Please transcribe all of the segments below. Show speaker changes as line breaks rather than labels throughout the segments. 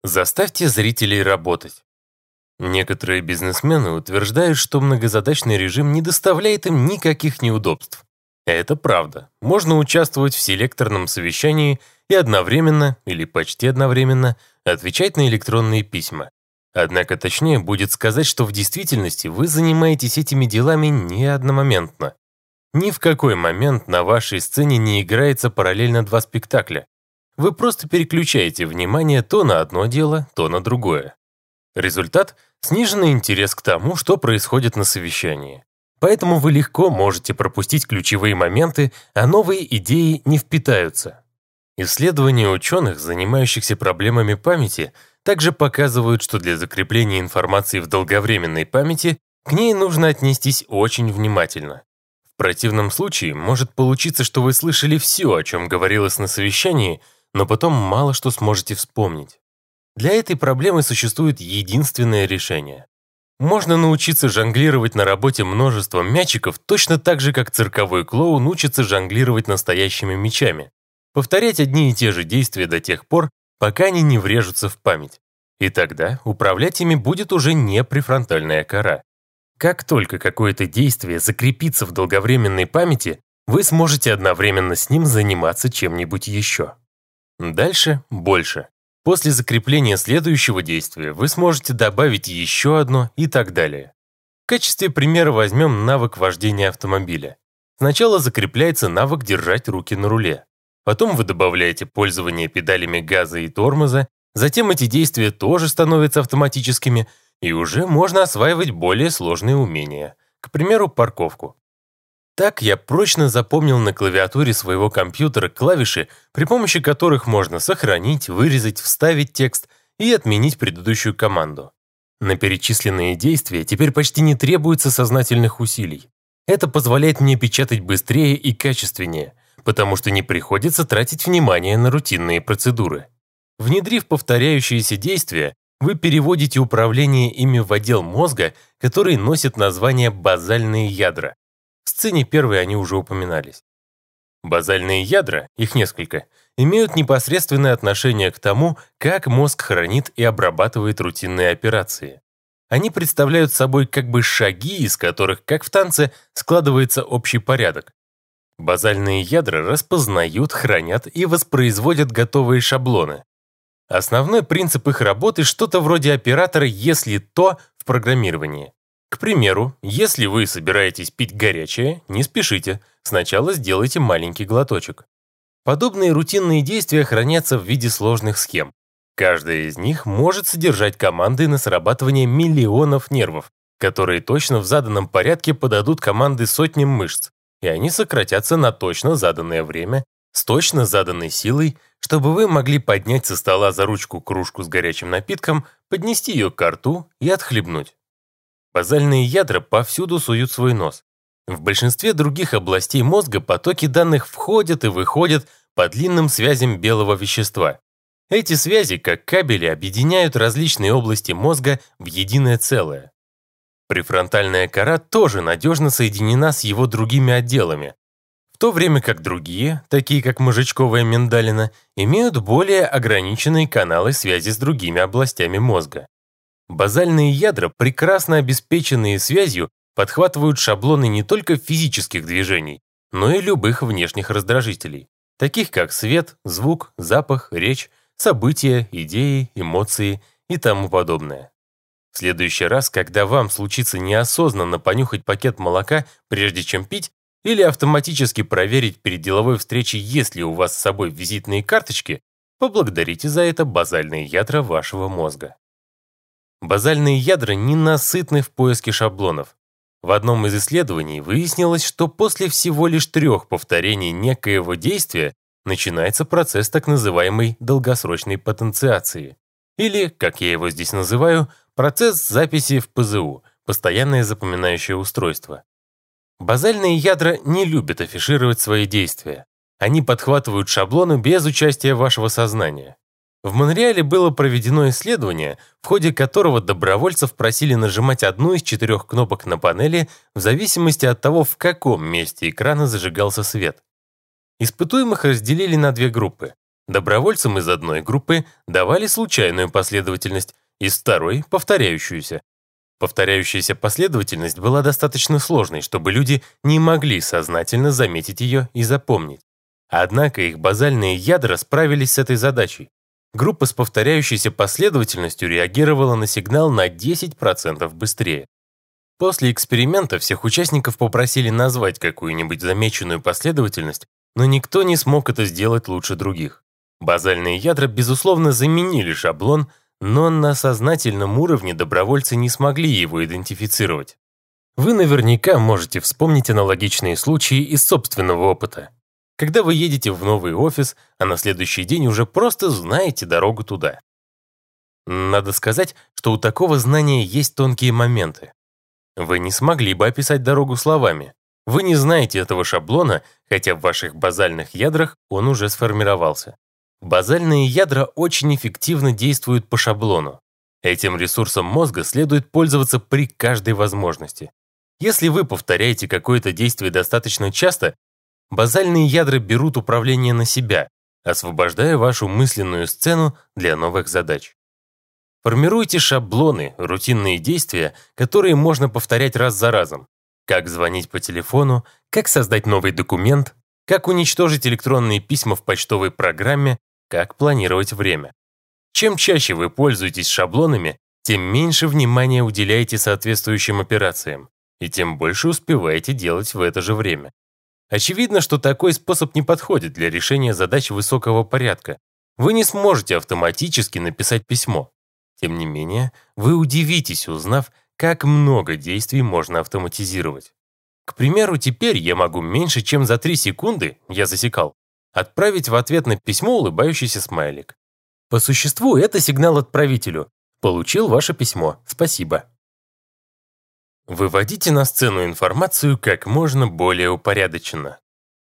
Заставьте зрителей работать. Некоторые бизнесмены утверждают, что многозадачный режим не доставляет им никаких неудобств. Это правда. Можно участвовать в селекторном совещании и одновременно, или почти одновременно, отвечать на электронные письма. Однако точнее будет сказать, что в действительности вы занимаетесь этими делами не одномоментно. Ни в какой момент на вашей сцене не играется параллельно два спектакля. Вы просто переключаете внимание то на одно дело, то на другое. Результат – сниженный интерес к тому, что происходит на совещании. Поэтому вы легко можете пропустить ключевые моменты, а новые идеи не впитаются. Исследования ученых, занимающихся проблемами памяти, также показывают, что для закрепления информации в долговременной памяти к ней нужно отнестись очень внимательно. В противном случае может получиться, что вы слышали все, о чем говорилось на совещании, но потом мало что сможете вспомнить. Для этой проблемы существует единственное решение. Можно научиться жонглировать на работе множеством мячиков точно так же, как цирковой клоун учится жонглировать настоящими мячами. Повторять одни и те же действия до тех пор, пока они не врежутся в память. И тогда управлять ими будет уже не префронтальная кора. Как только какое-то действие закрепится в долговременной памяти, вы сможете одновременно с ним заниматься чем-нибудь еще. Дальше больше. После закрепления следующего действия вы сможете добавить еще одно и так далее. В качестве примера возьмем навык вождения автомобиля. Сначала закрепляется навык держать руки на руле. Потом вы добавляете пользование педалями газа и тормоза, затем эти действия тоже становятся автоматическими, и уже можно осваивать более сложные умения, к примеру, парковку. Так я прочно запомнил на клавиатуре своего компьютера клавиши, при помощи которых можно сохранить, вырезать, вставить текст и отменить предыдущую команду. На перечисленные действия теперь почти не требуется сознательных усилий. Это позволяет мне печатать быстрее и качественнее, потому что не приходится тратить внимание на рутинные процедуры. Внедрив повторяющиеся действия, вы переводите управление ими в отдел мозга, который носит название базальные ядра. В сцене первой они уже упоминались. Базальные ядра, их несколько, имеют непосредственное отношение к тому, как мозг хранит и обрабатывает рутинные операции. Они представляют собой как бы шаги, из которых, как в танце, складывается общий порядок. Базальные ядра распознают, хранят и воспроизводят готовые шаблоны. Основной принцип их работы – что-то вроде оператора «если то» в программировании. К примеру, если вы собираетесь пить горячее, не спешите, сначала сделайте маленький глоточек. Подобные рутинные действия хранятся в виде сложных схем. Каждая из них может содержать команды на срабатывание миллионов нервов, которые точно в заданном порядке подадут команды сотням мышц, и они сократятся на точно заданное время, с точно заданной силой, чтобы вы могли поднять со стола за ручку кружку с горячим напитком, поднести ее к рту и отхлебнуть. Базальные ядра повсюду суют свой нос. В большинстве других областей мозга потоки данных входят и выходят по длинным связям белого вещества. Эти связи, как кабели, объединяют различные области мозга в единое целое. Префронтальная кора тоже надежно соединена с его другими отделами, в то время как другие, такие как мозжечковая миндалина, имеют более ограниченные каналы связи с другими областями мозга. Базальные ядра, прекрасно обеспеченные связью, подхватывают шаблоны не только физических движений, но и любых внешних раздражителей, таких как свет, звук, запах, речь, события, идеи, эмоции и тому подобное. В следующий раз, когда вам случится неосознанно понюхать пакет молока, прежде чем пить, или автоматически проверить перед деловой встречей, есть ли у вас с собой визитные карточки, поблагодарите за это базальные ядра вашего мозга. Базальные ядра ненасытны в поиске шаблонов. В одном из исследований выяснилось, что после всего лишь 3 повторений некоего действия начинается процесс так называемой долгосрочной потенциации. Или, как я его здесь называю, процесс записи в ПЗУ, постоянное запоминающее устройство. Базальные ядра не любят афишировать свои действия. Они подхватывают шаблоны без участия вашего сознания. В Монреале было проведено исследование, в ходе которого добровольцев просили нажимать одну из 4 кнопок на панели в зависимости от того, в каком месте экрана зажигался свет. Испытуемых разделили на 2 группы. Добровольцам из одной группы давали случайную последовательность, из второй — повторяющуюся. Повторяющаяся последовательность была достаточно сложной, чтобы люди не могли сознательно заметить ее и запомнить. Однако их базальные ядра справились с этой задачей. Группа с повторяющейся последовательностью реагировала на сигнал на 10% быстрее. После эксперимента всех участников попросили назвать какую-нибудь замеченную последовательность, но никто не смог это сделать лучше других. Базальные ядра, безусловно, заменили шаблон, но на сознательном уровне добровольцы не смогли его идентифицировать. Вы наверняка можете вспомнить аналогичные случаи из собственного опыта. Когда вы едете в новый офис, а на следующий день уже просто знаете дорогу туда. Надо сказать, что у такого знания есть тонкие моменты. Вы не смогли бы описать дорогу словами. Вы не знаете этого шаблона, хотя в ваших базальных ядрах он уже сформировался. Базальные ядра очень эффективно действуют по шаблону. Этим ресурсом мозга следует пользоваться при каждой возможности. Если вы повторяете какое-то действие достаточно часто, базальные ядра берут управление на себя, освобождая вашу мысленную сцену для новых задач. Формируйте шаблоны, рутинные действия, которые можно повторять раз за разом. Как звонить по телефону, как создать новый документ, как уничтожить электронные письма в почтовой программе, как планировать время. Чем чаще вы пользуетесь шаблонами, тем меньше внимания уделяете соответствующим операциям, и тем больше успеваете делать в это же время. Очевидно, что такой способ не подходит для решения задач высокого порядка. Вы не сможете автоматически написать письмо. Тем не менее, вы удивитесь, узнав, как много действий можно автоматизировать. К примеру, теперь я могу меньше, чем за 3 секунды, я засекал, отправить в ответ на письмо улыбающийся смайлик. По существу, это сигнал отправителю. Получил ваше письмо, спасибо. Выводите на сцену информацию как можно более упорядоченно.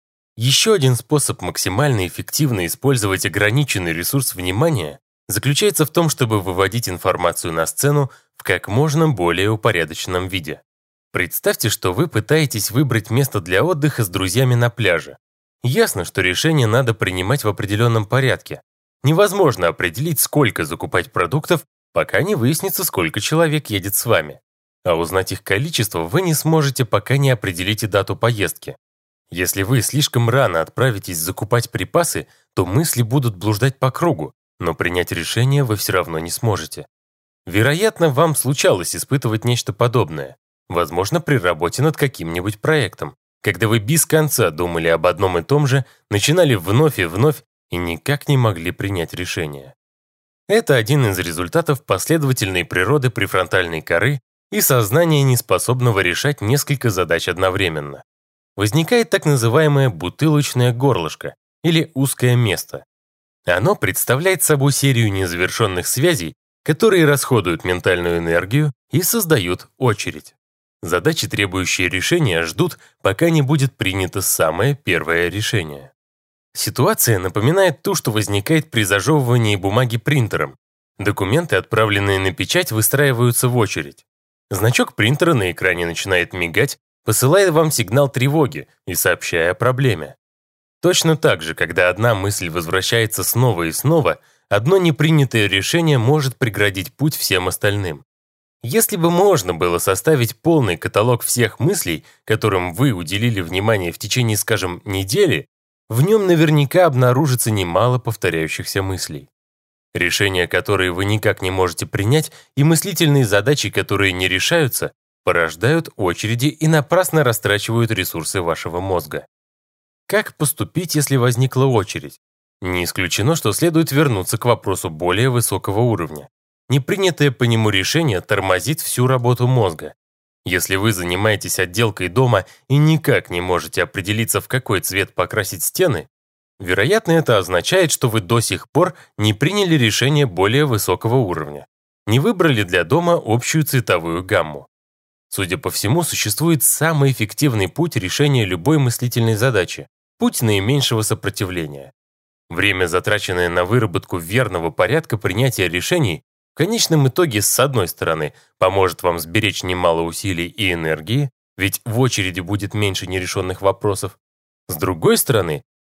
Еще один способ максимально эффективно использовать ограниченный ресурс внимания заключается в том, чтобы выводить информацию на сцену в как можно более упорядоченном виде. Представьте, что вы пытаетесь выбрать место для отдыха с друзьями на пляже. Ясно, что решение надо принимать в определенном порядке. Невозможно определить, сколько закупать продуктов, пока не выяснится, сколько человек едет с вами. А узнать их количество вы не сможете, пока не определите дату поездки. Если вы слишком рано отправитесь закупать припасы, то мысли будут блуждать по кругу, но принять решение вы все равно не сможете. Вероятно, вам случалось испытывать нечто подобное. Возможно, при работе над каким-нибудь проектом, когда вы без конца думали об одном и том же, начинали вновь и вновь и никак не могли принять решение. Это один из результатов последовательной природы префронтальной коры и сознания, неспособного решать несколько задач одновременно. Возникает так называемое бутылочное горлышко или узкое место. Оно представляет собой серию незавершенных связей, которые расходуют ментальную энергию и создают очередь. Задачи, требующие решения, ждут, пока не будет принято самое первое решение. Ситуация напоминает ту, что возникает при зажевывании бумаги принтером. Документы, отправленные на печать, выстраиваются в очередь. Значок принтера на экране начинает мигать, посылая вам сигнал тревоги и сообщая о проблеме. Точно так же, когда одна мысль возвращается снова и снова, одно непринятое решение может преградить путь всем остальным. Если бы можно было составить полный каталог всех мыслей, которым вы уделили внимание в течение, скажем, недели, в нем наверняка обнаружится немало повторяющихся мыслей. Решения, которые вы никак не можете принять, и мыслительные задачи, которые не решаются, порождают очереди и напрасно растрачивают ресурсы вашего мозга. Как поступить, если возникла очередь? Не исключено, что следует вернуться к вопросу более высокого уровня. Непринятое по нему решение тормозит всю работу мозга. Если вы занимаетесь отделкой дома и никак не можете определиться, в какой цвет покрасить стены, вероятно, это означает, что вы до сих пор не приняли решение более высокого уровня, не выбрали для дома общую цветовую гамму. Судя по всему, существует самый эффективный путь решения любой мыслительной задачи – путь наименьшего сопротивления. Время, затраченное на выработку верного порядка принятия решений, в конечном итоге, с одной стороны, поможет вам сберечь немало усилий и энергии, ведь в очереди будет меньше нерешенных вопросов. С другой стороны,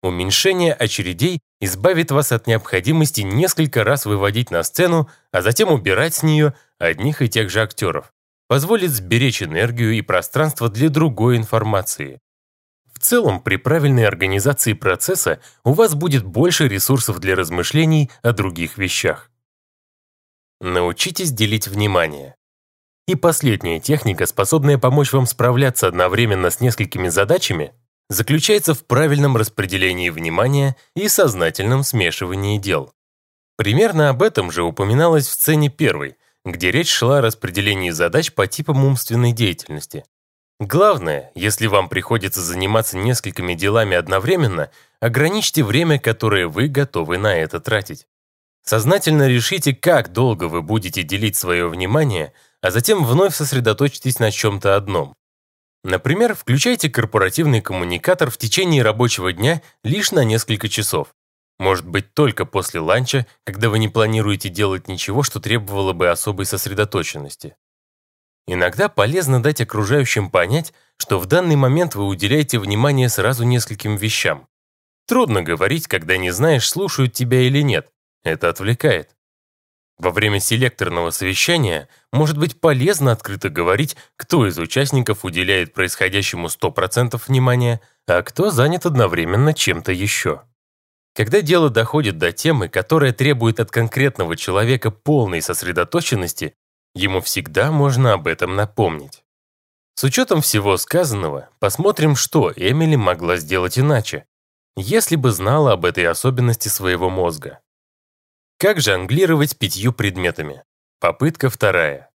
Уменьшение очередей избавит вас от необходимости несколько раз выводить на сцену, а затем убирать с нее одних и тех же актеров. Позволит сберечь энергию и пространство для другой информации. В целом, при правильной организации процесса у вас будет больше ресурсов для размышлений о других вещах. Научитесь делить внимание. И последняя техника, способная помочь вам справляться одновременно с несколькими задачами, заключается в правильном распределении внимания и сознательном смешивании дел. Примерно об этом же упоминалось в сцене первой, где речь шла о распределении задач по типам умственной деятельности. Главное, если вам приходится заниматься несколькими делами одновременно, ограничьте время, которое вы готовы на это тратить. Сознательно решите, как долго вы будете делить свое внимание, а затем вновь сосредоточьтесь на чем-то одном. Например, включайте корпоративный коммуникатор в течение рабочего дня лишь на несколько часов. Может быть, только после ланча, когда вы не планируете делать ничего, что требовало бы особой сосредоточенности. Иногда полезно дать окружающим понять, что в данный момент вы уделяете внимание сразу нескольким вещам. Трудно говорить, когда не знаешь, слушают тебя или нет. Это отвлекает. Во время селекторного совещания может быть полезно открыто говорить, кто из участников уделяет происходящему 100% внимания, а кто занят одновременно чем-то еще. Когда дело доходит до темы, которая требует от конкретного человека полной сосредоточенности, ему всегда можно об этом напомнить. С учетом всего сказанного, посмотрим, что Эмили могла сделать иначе, если бы знала об этой особенности своего мозга. Как жонглировать 5 предметами? Попытка 2.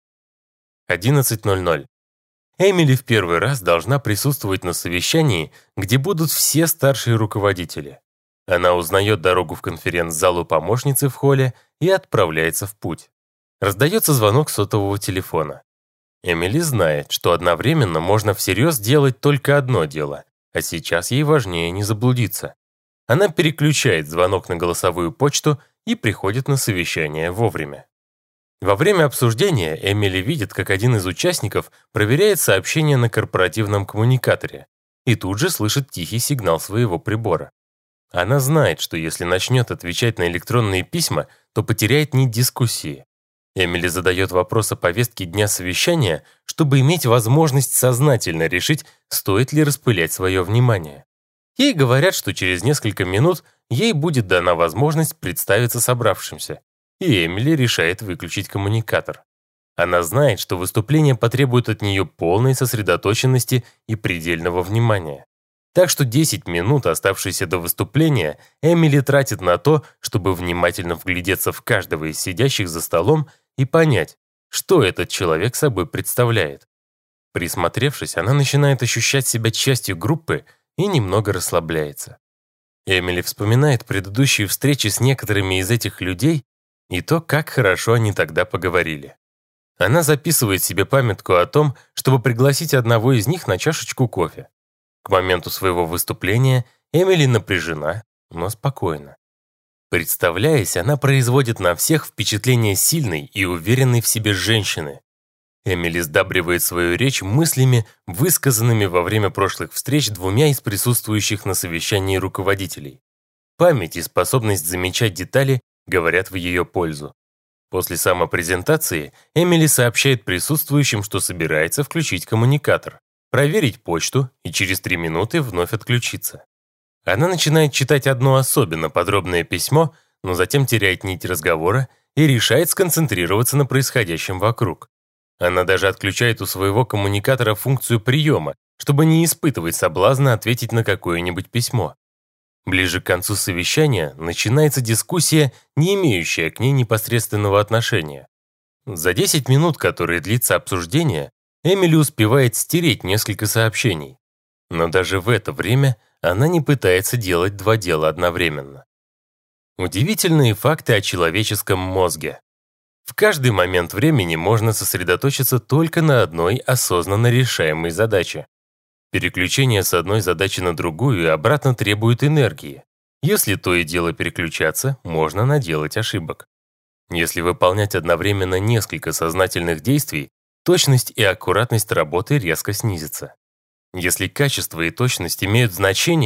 11:00. Эмили в первый раз должна присутствовать на совещании, где будут все старшие руководители. Она узнает дорогу в конференц-залу помощницы в холле и отправляется в путь. Раздается звонок сотового телефона. Эмили знает, что одновременно можно всерьез делать только одно дело, а сейчас ей важнее не заблудиться. Она переключает звонок на голосовую почту и приходит на совещание вовремя. Во время обсуждения Эмили видит, как один из участников проверяет сообщение на корпоративном коммуникаторе и тут же слышит тихий сигнал своего прибора. Она знает, что если начнет отвечать на электронные письма, то потеряет нить дискуссии. Эмили задает вопрос о повестке дня совещания, чтобы иметь возможность сознательно решить, стоит ли распылять свое внимание. Ей говорят, что через несколько минут ей будет дана возможность представиться собравшимся, и Эмили решает выключить коммуникатор. Она знает, что выступление потребует от нее полной сосредоточенности и предельного внимания. Так что 10 минут, оставшиеся до выступления, Эмили тратит на то, чтобы внимательно вглядеться в каждого из сидящих за столом и понять, что этот человек собой представляет. Присмотревшись, она начинает ощущать себя частью группы и немного расслабляется. Эмили вспоминает предыдущие встречи с некоторыми из этих людей и то, как хорошо они тогда поговорили. Она записывает себе памятку о том, чтобы пригласить одного из них на чашечку кофе. К моменту своего выступления Эмили напряжена, но спокойна. Представляясь, она производит на всех впечатление сильной и уверенной в себе женщины. Эмили сдабривает свою речь мыслями, высказанными во время прошлых встреч 2 из присутствующих на совещании руководителей. Память и способность замечать детали говорят в ее пользу. После самопрезентации Эмили сообщает присутствующим, что собирается включить коммуникатор, проверить почту и через 3 минуты вновь отключиться. Она начинает читать одно особенно подробное письмо, но затем теряет нить разговора и решает сконцентрироваться на происходящем вокруг. Она даже отключает у своего коммуникатора функцию приема, чтобы не испытывать соблазна ответить на какое-нибудь письмо. Ближе к концу совещания начинается дискуссия, не имеющая к ней непосредственного отношения. За 10 минут, которые длится обсуждение, Эмили успевает стереть несколько сообщений. Но даже в это время она не пытается делать 2 дела одновременно. Удивительные факты о человеческом мозге. В каждый момент времени можно сосредоточиться только на одной осознанно решаемой задаче. Переключение с одной задачи на другую и обратно требует энергии. Если то и дело переключаться, можно наделать ошибок. Если выполнять одновременно несколько сознательных действий, точность и аккуратность работы резко снизится. Если качество и точность имеют значение,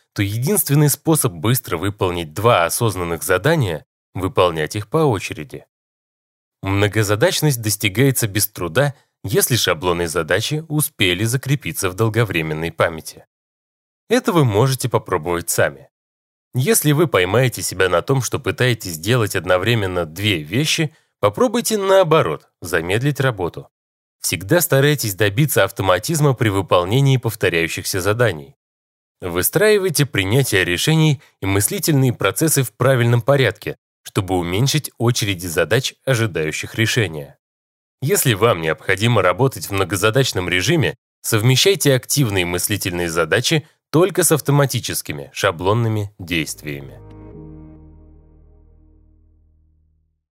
то единственный способ быстро выполнить два осознанных задания — выполнять их по очереди. Многозадачность достигается без труда, если шаблоны задачи успели закрепиться в долговременной памяти. Это вы можете попробовать сами. Если вы поймаете себя на том, что пытаетесь делать одновременно две вещи, попробуйте наоборот, замедлить работу. Всегда старайтесь добиться автоматизма при выполнении повторяющихся заданий. Выстраивайте принятие решений и мыслительные процессы в правильном порядке, чтобы уменьшить очереди задач, ожидающих решения. Если вам необходимо работать в многозадачном режиме, совмещайте активные мыслительные задачи только с автоматическими, шаблонными действиями.